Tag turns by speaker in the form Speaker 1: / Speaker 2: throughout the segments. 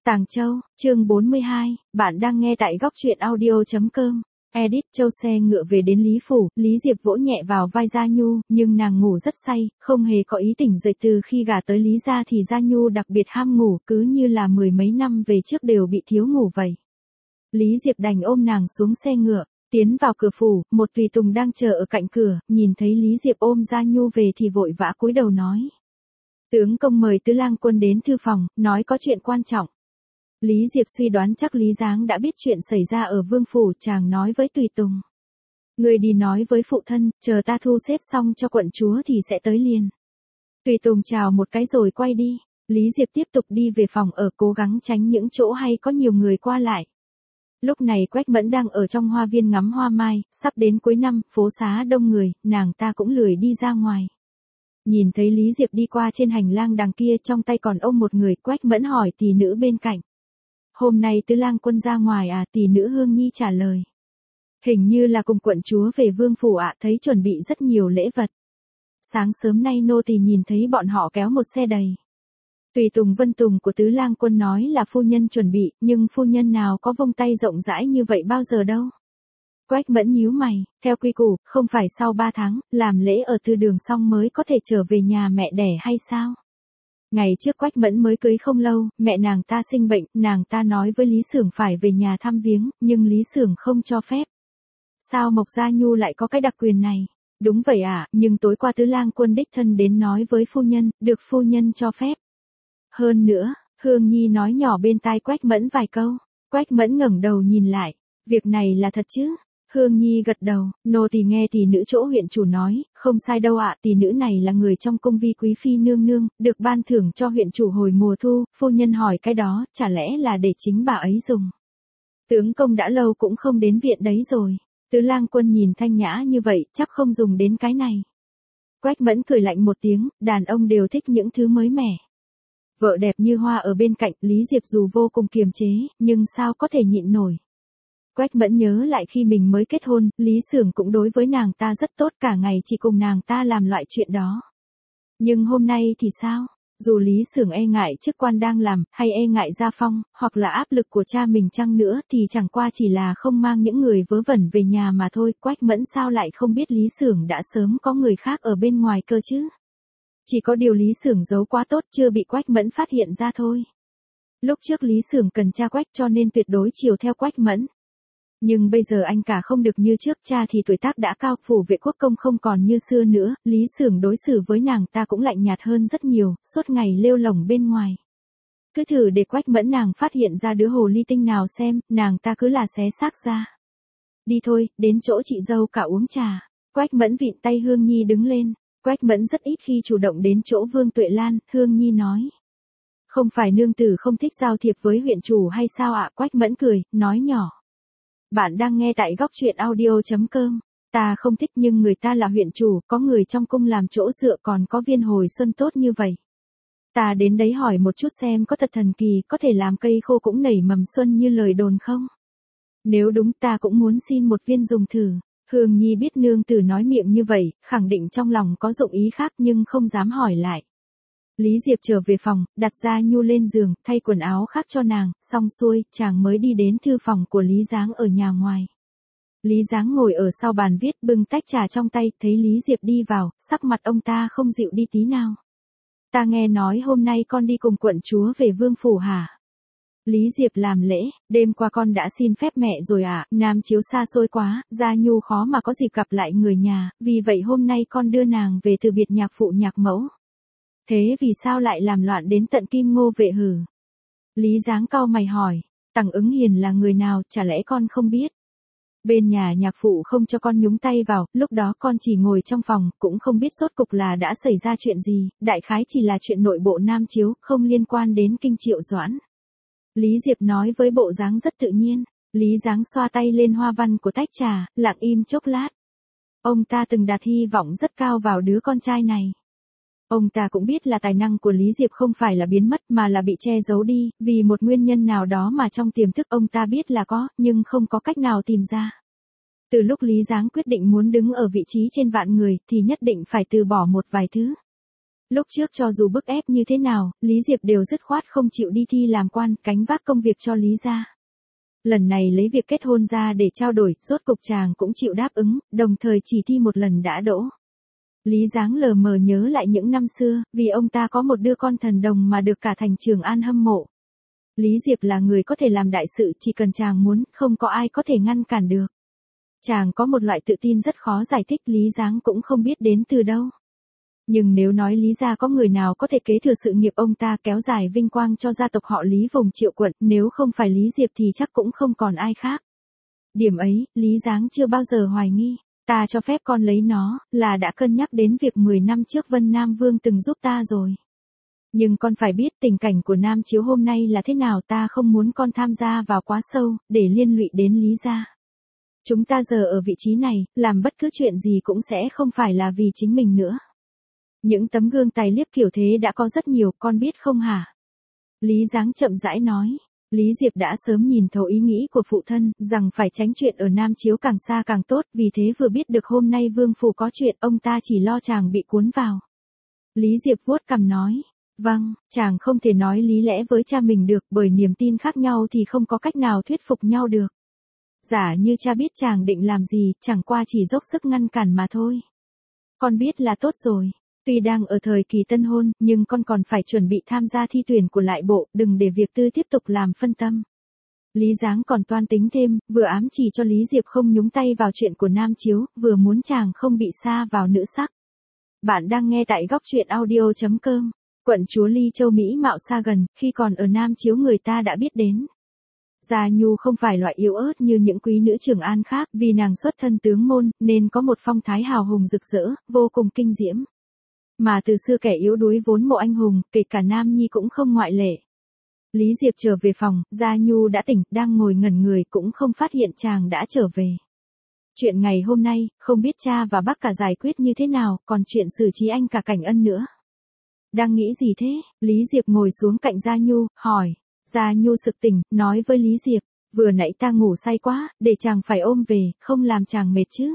Speaker 1: Tàng Châu, chương 42, bạn đang nghe tại góc truyện audio.com. Edit. Châu xe ngựa về đến Lý Phủ, Lý Diệp vỗ nhẹ vào vai Gia Nhu, nhưng nàng ngủ rất say, không hề có ý tỉnh dậy. Từ khi gả tới Lý gia thì Gia Nhu đặc biệt ham ngủ, cứ như là mười mấy năm về trước đều bị thiếu ngủ vậy. Lý Diệp đành ôm nàng xuống xe ngựa, tiến vào cửa phủ, một tùy tùng đang chờ ở cạnh cửa, nhìn thấy Lý Diệp ôm Gia Nhu về thì vội vã cúi đầu nói: "Tướng công mời Tứ Lang Quân đến thư phòng, nói có chuyện quan trọng." Lý Diệp suy đoán chắc Lý Giáng đã biết chuyện xảy ra ở Vương phủ, chàng nói với tùy tùng: "Người đi nói với phụ thân, chờ ta thu xếp xong cho quận chúa thì sẽ tới liền." Tùy tùng chào một cái rồi quay đi. Lý Diệp tiếp tục đi về phòng ở, cố gắng tránh những chỗ hay có nhiều người qua lại. Lúc này Quách Mẫn đang ở trong hoa viên ngắm hoa mai, sắp đến cuối năm, phố xá đông người, nàng ta cũng lười đi ra ngoài. Nhìn thấy Lý Diệp đi qua trên hành lang đằng kia, trong tay còn ôm một người, Quách Mẫn hỏi tỷ nữ bên cạnh: "Hôm nay Tứ Lang Quân ra ngoài à?" Tỷ nữ Hương Nhi trả lời: "Hình như là cùng quận chúa về Vương phủ ạ, thấy chuẩn bị rất nhiều lễ vật. Sáng sớm nay nô tỳ nhìn thấy bọn họ kéo một xe đầy." Tùy tùng Vân Tùng của Tứ Lang Quân nói là phu nhân chuẩn bị, nhưng phu nhân nào có vông tay rộng rãi như vậy bao giờ đâu. Quách Mẫn nhíu mày, theo quy củ, không phải sau 3 tháng, làm lễ ở Tư Đường xong mới có thể trở về nhà mẹ đẻ hay sao? Ngày trước Quách Mẫn mới cưới không lâu, mẹ nàng ta sinh bệnh, nàng ta nói với Lý Xưởng phải về nhà thăm viếng, nhưng Lý Xưởng không cho phép. Sao Mộc Gia Nhu lại có cái đặc quyền này? Đúng vậy ạ, nhưng tối qua Tứ Lang Quân đích thân đến nói với phu nhân, được phu nhân cho phép. Hơn nữa, Hương Nhi nói nhỏ bên tai Quách Mẫn vài câu. Quách Mẫn ngẩng đầu nhìn lại, việc này là thật chứ? Hương Nhi gật đầu, nô tỳ nghe tỷ nữ chỗ huyện chủ nói, không sai đâu ạ, tỷ nữ này là người trong cung vi quý phi nương nương, được ban thưởng cho huyện chủ hồi mùa thu, phu nhân hỏi cái đó, chả lẽ là để chính bà ấy dùng. Tướng công đã lâu cũng không đến viện đấy rồi. Tứ Lang Quân nhìn thanh nhã như vậy, chắc không dùng đến cái này. Quách Mẫn cười lạnh một tiếng, đàn ông đều thích những thứ mới mẻ. Vợ đẹp như hoa ở bên cạnh, Lý Diệp dù vô cùng kiềm chế, nhưng sao có thể nhịn nổi. Quách Mẫn nhớ lại khi mình mới kết hôn, Lý Xưởng cũng đối với nàng ta rất tốt, cả ngày chỉ cùng nàng ta làm loại chuyện đó. Nhưng hôm nay thì sao? Dù Lý Xưởng e ngại chức quan đang làm, hay e ngại gia phong, hoặc là áp lực của cha mình chăng nữa, thì chẳng qua chỉ là không mang những người vớ vẩn về nhà mà thôi. Quách Mẫn sao lại không biết Lý Xưởng đã sớm có người khác ở bên ngoài cơ chứ? Chỉ có điều Lý Xưởng giấu quá tốt, chưa bị Quách Mẫn phát hiện ra thôi. Lúc trước Lý Xưởng cần cha Quách cho nên tuyệt đối chiều theo Quách Mẫn. Nhưng bây giờ anh cả không được như trước, cha thì tuổi tác đã cao, phủ vệ quốc công không còn như xưa nữa, Lý Xưởng đối xử với nàng ta cũng lạnh nhạt hơn rất nhiều, suốt ngày lêu lổng bên ngoài. Cứ thử để Quách Mẫn nàng phát hiện ra đứa hồ ly tinh nào xem, nàng ta cứ là xé xác ra. Đi thôi, đến chỗ chị dâu cả uống trà. Quách Mẫn vịn tay Hương Nhi đứng lên. Quách Mẫn rất ít khi chủ động đến chỗ Vương Tuệ Lan, Hương Nhi nói: "Không phải nương tử không thích giao thiệp với huyện chủ hay sao ạ?" Quách Mẫn cười, nói nhỏ: "Bạn đang nghe tại góc truyện audio.com. Ta không thích, nhưng người ta là huyện chủ, có người trong cung làm chỗ dựa, còn có viên hồi xuân tốt như vậy. Ta đến đấy hỏi một chút xem có thật thần kỳ, có thể làm cây khô cũng nảy mầm xuân như lời đồn không? Nếu đúng ta cũng muốn xin một viên dùng thử." Hương Nhi biết nương tử nói miệng như vậy, khẳng định trong lòng có dụng ý khác nhưng không dám hỏi lại. Lý Diệp trở về phòng, đặt Gia Nhu lên giường, thay quần áo khác cho nàng, xong xuôi, chàng mới đi đến thư phòng của Lý Giáng ở nhà ngoài. Lý Giáng ngồi ở sau bàn viết, bưng tách trà trong tay, thấy Lý Diệp đi vào, sắc mặt ông ta không dịu đi tí nào. "Ta nghe nói hôm nay con đi cùng quận chúa về Vương phủ hả?" Lý Diệp làm lễ: "Đêm qua con đã xin phép mẹ rồi ạ, Nam chiếu xa xôi quá, Gia Nhu khó mà có dịp gặp lại người nhà, vì vậy hôm nay con đưa nàng về từ biệt nhạc phụ nhạc mẫu." "Thế vì sao lại làm loạn đến tận Kim Ngô Vệ hử?" Lý Giáng cau mày hỏi. "Tằng Ứng Hiền là người nào, chả lẽ con không biết?" "Bên nhà nhạc phụ không cho con nhúng tay vào, lúc đó con chỉ ngồi trong phòng, cũng không biết rốt cục là đã xảy ra chuyện gì, đại khái chỉ là chuyện nội bộ Nam chiếu, không liên quan đến Kinh Triệu Doãn." Lý Diệp nói với bộ dáng rất tự nhiên. Lý Giáng xoa tay lên hoa văn của tách trà, lặng im chốc lát. Ông ta từng đặt hy vọng rất cao vào đứa con trai này. Ông ta cũng biết là tài năng của Lý Diệp không phải là biến mất mà là bị che giấu đi, vì một nguyên nhân nào đó mà trong tiềm thức ông ta biết là có, nhưng không có cách nào tìm ra. Từ lúc Lý Giáng quyết định muốn đứng ở vị trí trên vạn người, thì nhất định phải từ bỏ một vài thứ. Lúc trước cho dù bức ép như thế nào, Lý Diệp đều dứt khoát không chịu đi thi làm quan, gánh vác công việc cho Lý gia. Lần này lấy việc kết hôn ra để trao đổi, rốt cục chàng cũng chịu đáp ứng, đồng thời chỉ thi một lần đã đỗ. Lý Giáng lờ mờ nhớ lại những năm xưa, vì ông ta có một đứa con thần đồng mà được cả thành Trường An hâm mộ. Lý Diệp là người có thể làm đại sự, chỉ cần chàng muốn, không có ai có thể ngăn cản được. Chàng có một loại tự tin rất khó giải thích, Lý Giáng cũng không biết đến từ đâu. Nhưng nếu nói Lý gia có người nào có thể kế thừa sự nghiệp ông ta, kéo dài vinh quang cho gia tộc họ Lý vùng Triệu quận, nếu không phải Lý Diệp thì chắc cũng không còn ai khác. Điểm ấy, Lý Giáng chưa bao giờ hoài nghi. Ta cho phép con lấy nó, là đã cân nhắc đến việc 10 năm trước Vân Nam Vương từng giúp ta rồi. Nhưng con phải biết tình cảnh của Nam Chiếu hôm nay là thế nào, ta không muốn con tham gia vào quá sâu, để liên lụy đến Lý gia. Chúng ta giờ ở vị trí này, làm bất cứ chuyện gì cũng sẽ không phải là vì chính mình nữa. Những tấm gương tài liếp kiểu thế đã có rất nhiều, con biết không hả? Lý Giáng chậm rãi nói. Lý Diệp đã sớm nhìn thấu ý nghĩ của phụ thân, rằng phải tránh chuyện ở Nam Chiếu càng xa càng tốt, vì thế vừa biết được hôm nay Vương phủ có chuyện, ông ta chỉ lo chàng bị cuốn vào. Lý Diệp vuốt cằm nói. Vâng, chàng không thể nói lý lẽ với cha mình được, bởi niềm tin khác nhau thì không có cách nào thuyết phục nhau được. Giả như cha biết chàng định làm gì, chẳng qua chỉ dốc sức ngăn cản mà thôi. Con biết là tốt rồi. Tuy đang ở thời kỳ tân hôn, nhưng con còn phải chuẩn bị tham gia thi tuyển của lại bộ, đừng để việc tư tiếp tục làm phân tâm. Lý Giáng còn toan tính thêm, vừa ám chỉ cho Lý Diệp không nhúng tay vào chuyện của Nam Chiếu, vừa muốn chàng không bị sa vào nữ sắc. Bạn đang nghe tại góc truyện audio.com. Quận chúa Ly Châu Mỹ mạo xa gần, khi còn ở Nam Chiếu người ta đã biết đến. Gia Nhu không phải loại yếu ớt như những quý nữ Trường An khác, vì nàng xuất thân tướng môn, nên có một phong thái hào hùng rực rỡ, vô cùng kinh diễm. Mà từ xưa kẻ yếu đuối vốn mộ anh hùng, kể cả Nam Nhi cũng không ngoại lệ. Lý Diệp trở về phòng, Gia Nhu đã tỉnh, đang ngồi ngẩn người cũng không phát hiện chàng đã trở về. Chuyện ngày hôm nay, không biết cha và bác cả giải quyết như thế nào, còn chuyện xử trí anh cả Cảnh Ân nữa. Đang nghĩ gì thế? Lý Diệp ngồi xuống cạnh Gia Nhu, hỏi. Gia Nhu sực tỉnh, nói với Lý Diệp, vừa nãy ta ngủ say quá, để chàng phải ôm về, không làm chàng mệt chứ.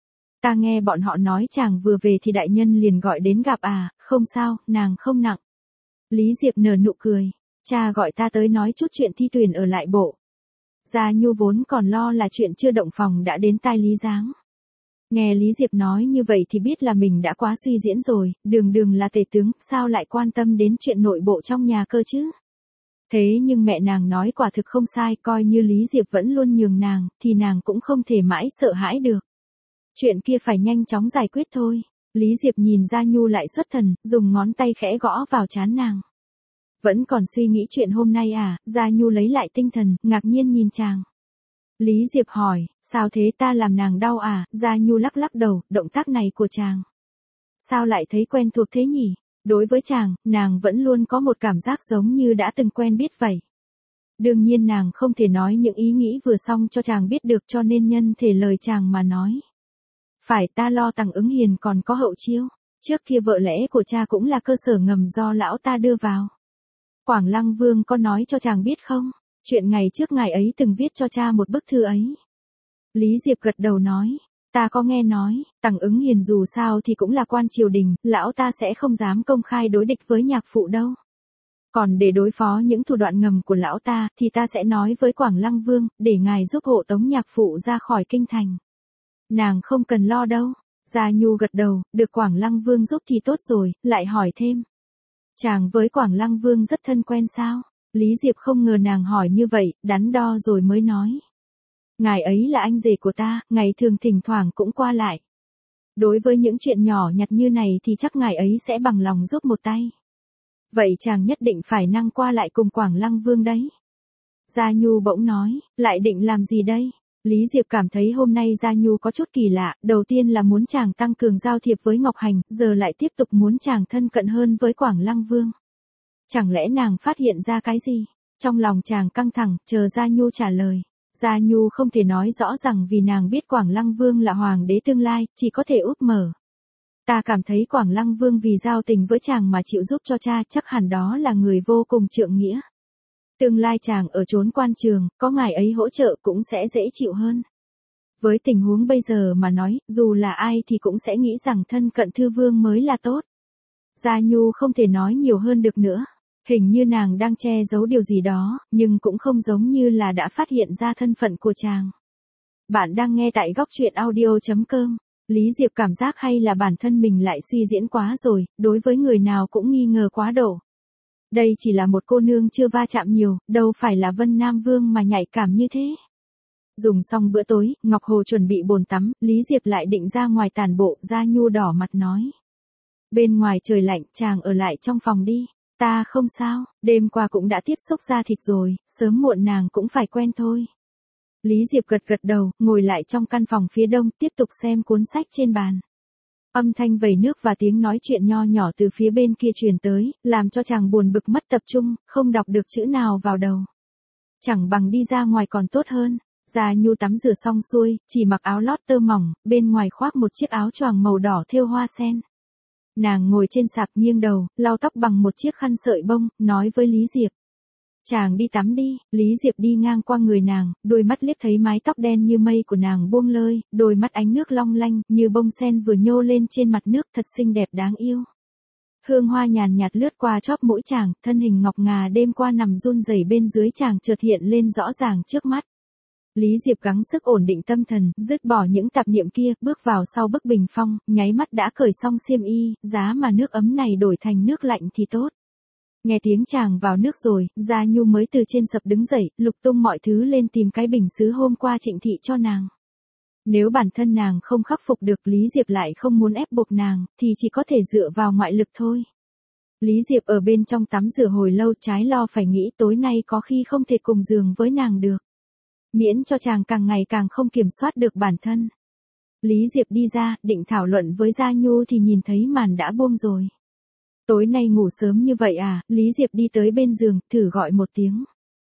Speaker 1: Ta nghe bọn họ nói chàng vừa về thì đại nhân liền gọi đến gặp à, không sao, nàng không nặng. Lý Diệp nở nụ cười, cha gọi ta tới nói chút chuyện thi tuyển ở lại bộ. Gia Nhu vốn còn lo là chuyện chưa động phòng đã đến tai Lý Giáng. Nghe Lý Diệp nói như vậy thì biết là mình đã quá suy diễn rồi, đường đường là tể tướng, sao lại quan tâm đến chuyện nội bộ trong nhà cơ chứ? Thế nhưng mẹ nàng nói quả thực không sai, coi như Lý Diệp vẫn luôn nhường nàng, thì nàng cũng không thể mãi sợ hãi được. Chuyện kia phải nhanh chóng giải quyết thôi. Lý Diệp nhìn Gia Nhu lại xuất thần, dùng ngón tay khẽ gõ vào trán nàng. Vẫn còn suy nghĩ chuyện hôm nay à? Gia Nhu lấy lại tinh thần, ngạc nhiên nhìn chàng. Lý Diệp hỏi, sao thế, ta làm nàng đau à? Gia Nhu lắc lắc đầu, động tác này của chàng. Sao lại thấy quen thuộc thế nhỉ? Đối với chàng, nàng vẫn luôn có một cảm giác giống như đã từng quen biết vậy. Đương nhiên nàng không thể nói những ý nghĩ vừa xong cho chàng biết được, cho nên nhân thể lời chàng mà nói. Phải, ta lo Tằng Ứng Hiền còn có hậu chiêu. Trước kia vợ lẽ của cha cũng là cơ sở ngầm do lão ta đưa vào. Quảng Lăng Vương có nói cho chàng biết không? Chuyện ngày trước ngài ấy từng viết cho cha một bức thư ấy. Lý Diệp gật đầu nói. Ta có nghe nói, Tằng Ứng Hiền dù sao thì cũng là quan triều đình, lão ta sẽ không dám công khai đối địch với nhạc phụ đâu. Còn để đối phó những thủ đoạn ngầm của lão ta, thì ta sẽ nói với Quảng Lăng Vương, để ngài giúp hộ tống nhạc phụ ra khỏi kinh thành. Nàng không cần lo đâu. Gia Nhu gật đầu, được Quảng Lăng Vương giúp thì tốt rồi, lại hỏi thêm. Chàng với Quảng Lăng Vương rất thân quen sao? Lý Diệp không ngờ nàng hỏi như vậy, đắn đo rồi mới nói. Ngài ấy là anh rể của ta, ngày thường thỉnh thoảng cũng qua lại. Đối với những chuyện nhỏ nhặt như này thì chắc ngài ấy sẽ bằng lòng giúp một tay. Vậy chàng nhất định phải năng qua lại cùng Quảng Lăng Vương đấy. Gia Nhu bỗng nói, lại định làm gì đây? Lý Diệp cảm thấy hôm nay Gia Nhu có chút kỳ lạ, đầu tiên là muốn chàng tăng cường giao thiệp với Ngọc Hành, giờ lại tiếp tục muốn chàng thân cận hơn với Quảng Lăng Vương. Chẳng lẽ nàng phát hiện ra cái gì? Trong lòng chàng căng thẳng, chờ Gia Nhu trả lời. Gia Nhu không thể nói rõ rằng vì nàng biết Quảng Lăng Vương là hoàng đế tương lai, chỉ có thể úp mở. Ta cảm thấy Quảng Lăng Vương vì giao tình với chàng mà chịu giúp cho cha, chắc hẳn đó là người vô cùng trượng nghĩa. Tương lai chàng ở chốn quan trường, có ngài ấy hỗ trợ cũng sẽ dễ chịu hơn. Với tình huống bây giờ mà nói, dù là ai thì cũng sẽ nghĩ rằng thân cận thư vương mới là tốt. Gia Nhu không thể nói nhiều hơn được nữa. Hình như nàng đang che giấu điều gì đó, nhưng cũng không giống như là đã phát hiện ra thân phận của chàng. Bạn đang nghe tại góc truyện audio.com. Lý Diệp cảm giác hay là bản thân mình lại suy diễn quá rồi, đối với người nào cũng nghi ngờ quá độ. Đây chỉ là một cô nương chưa va chạm nhiều, đâu phải là Vân Nam Vương mà nhạy cảm như thế. Dùng xong bữa tối, Ngọc Hồ chuẩn bị bồn tắm, Lý Diệp lại định ra ngoài tản bộ, Gia Nhu đỏ mặt nói. Bên ngoài trời lạnh, chàng ở lại trong phòng đi. Ta không sao, đêm qua cũng đã tiếp xúc da thịt rồi, sớm muộn nàng cũng phải quen thôi. Lý Diệp gật gật đầu, ngồi lại trong căn phòng phía đông, tiếp tục xem cuốn sách trên bàn. Âm thanh vẩy nước và tiếng nói chuyện nho nhỏ từ phía bên kia truyền tới, làm cho chàng buồn bực mất tập trung, không đọc được chữ nào vào đầu. Chẳng bằng đi ra ngoài còn tốt hơn. Gia Nhu tắm rửa xong xuôi, chỉ mặc áo lót tơ mỏng, bên ngoài khoác một chiếc áo choàng màu đỏ thêu hoa sen. Nàng ngồi trên sạp nghiêng đầu, lau tóc bằng một chiếc khăn sợi bông, nói với Lý Diệp. Chàng đi tắm đi. Lý Diệp đi ngang qua người nàng, đôi mắt liếc thấy mái tóc đen như mây của nàng buông lơi, đôi mắt ánh nước long lanh, như bông sen vừa nhô lên trên mặt nước, thật xinh đẹp đáng yêu. Hương hoa nhàn nhạt lướt qua chóp mũi chàng, thân hình ngọc ngà đêm qua nằm run rẩy bên dưới chàng chợt hiện lên rõ ràng trước mắt. Lý Diệp gắng sức ổn định tâm thần, dứt bỏ những tạp niệm kia, bước vào sau bức bình phong, nháy mắt đã cởi xong xiêm y, giá mà nước ấm này đổi thành nước lạnh thì tốt. Nghe tiếng chàng vào nước rồi, Gia Nhu mới từ trên sập đứng dậy, lục tung mọi thứ lên tìm cái bình sứ hôm qua Trịnh thị cho nàng. Nếu bản thân nàng không khắc phục được, Lý Diệp lại không muốn ép buộc nàng, thì chỉ có thể dựa vào ngoại lực thôi. Lý Diệp ở bên trong tắm rửa hồi lâu, trái lo phải nghĩ tối nay có khi không thể cùng giường với nàng được. Miễn cho chàng càng ngày càng không kiểm soát được bản thân. Lý Diệp đi ra, định thảo luận với Gia Nhu thì nhìn thấy màn đã buông rồi. Tối nay ngủ sớm như vậy à? Lý Diệp đi tới bên giường, thử gọi một tiếng.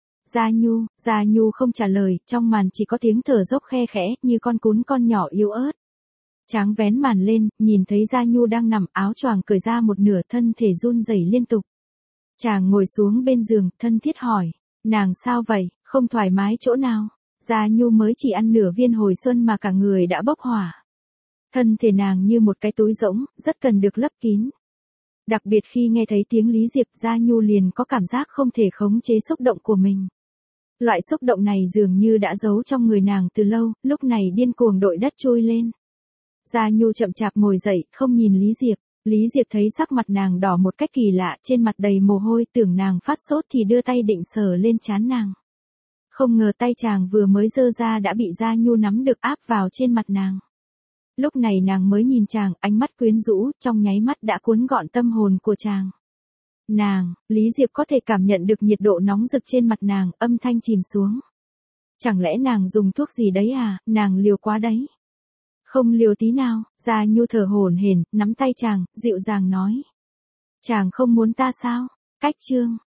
Speaker 1: Gia Nhu không trả lời, trong màn chỉ có tiếng thở dốc khe khẽ, như con cún con nhỏ yếu ớt. Tráng vén màn lên, nhìn thấy Gia Nhu đang nằm, áo choàng cởi ra một nửa, thân thể run rẩy liên tục. Chàng ngồi xuống bên giường, thân thiết hỏi, nàng sao vậy, không thoải mái chỗ nào? Gia Nhu mới chỉ ăn nửa viên hồi xuân mà cả người đã bốc hỏa. Thân thể nàng như một cái túi rỗng, rất cần được lấp kín. Đặc biệt khi nghe thấy tiếng Lý Diệp, Gia Nhu liền có cảm giác không thể khống chế xúc động của mình. Loại xúc động này dường như đã giấu trong người nàng từ lâu, lúc này điên cuồng đội đất trôi lên. Gia Nhu chậm chạp ngồi dậy, không nhìn Lý Diệp. Lý Diệp thấy sắc mặt nàng đỏ một cách kỳ lạ, trên mặt đầy mồ hôi, tưởng nàng phát sốt thì đưa tay định sờ lên trán nàng. Không ngờ tay chàng vừa mới giơ ra đã bị Gia Nhu nắm được áp vào trên mặt nàng. Lúc này nàng mới nhìn chàng, ánh mắt quyến rũ, trong nháy mắt đã cuốn gọn tâm hồn của chàng. Lý Diệp có thể cảm nhận được nhiệt độ nóng rực trên mặt nàng, âm thanh chìm xuống. Chẳng lẽ nàng dùng thuốc gì đấy à, nàng liều quá đấy. Không liều tí nào. Gia Nhu thở hổn hển, nắm tay chàng, dịu dàng nói. Chàng không muốn ta sao? Cách chương.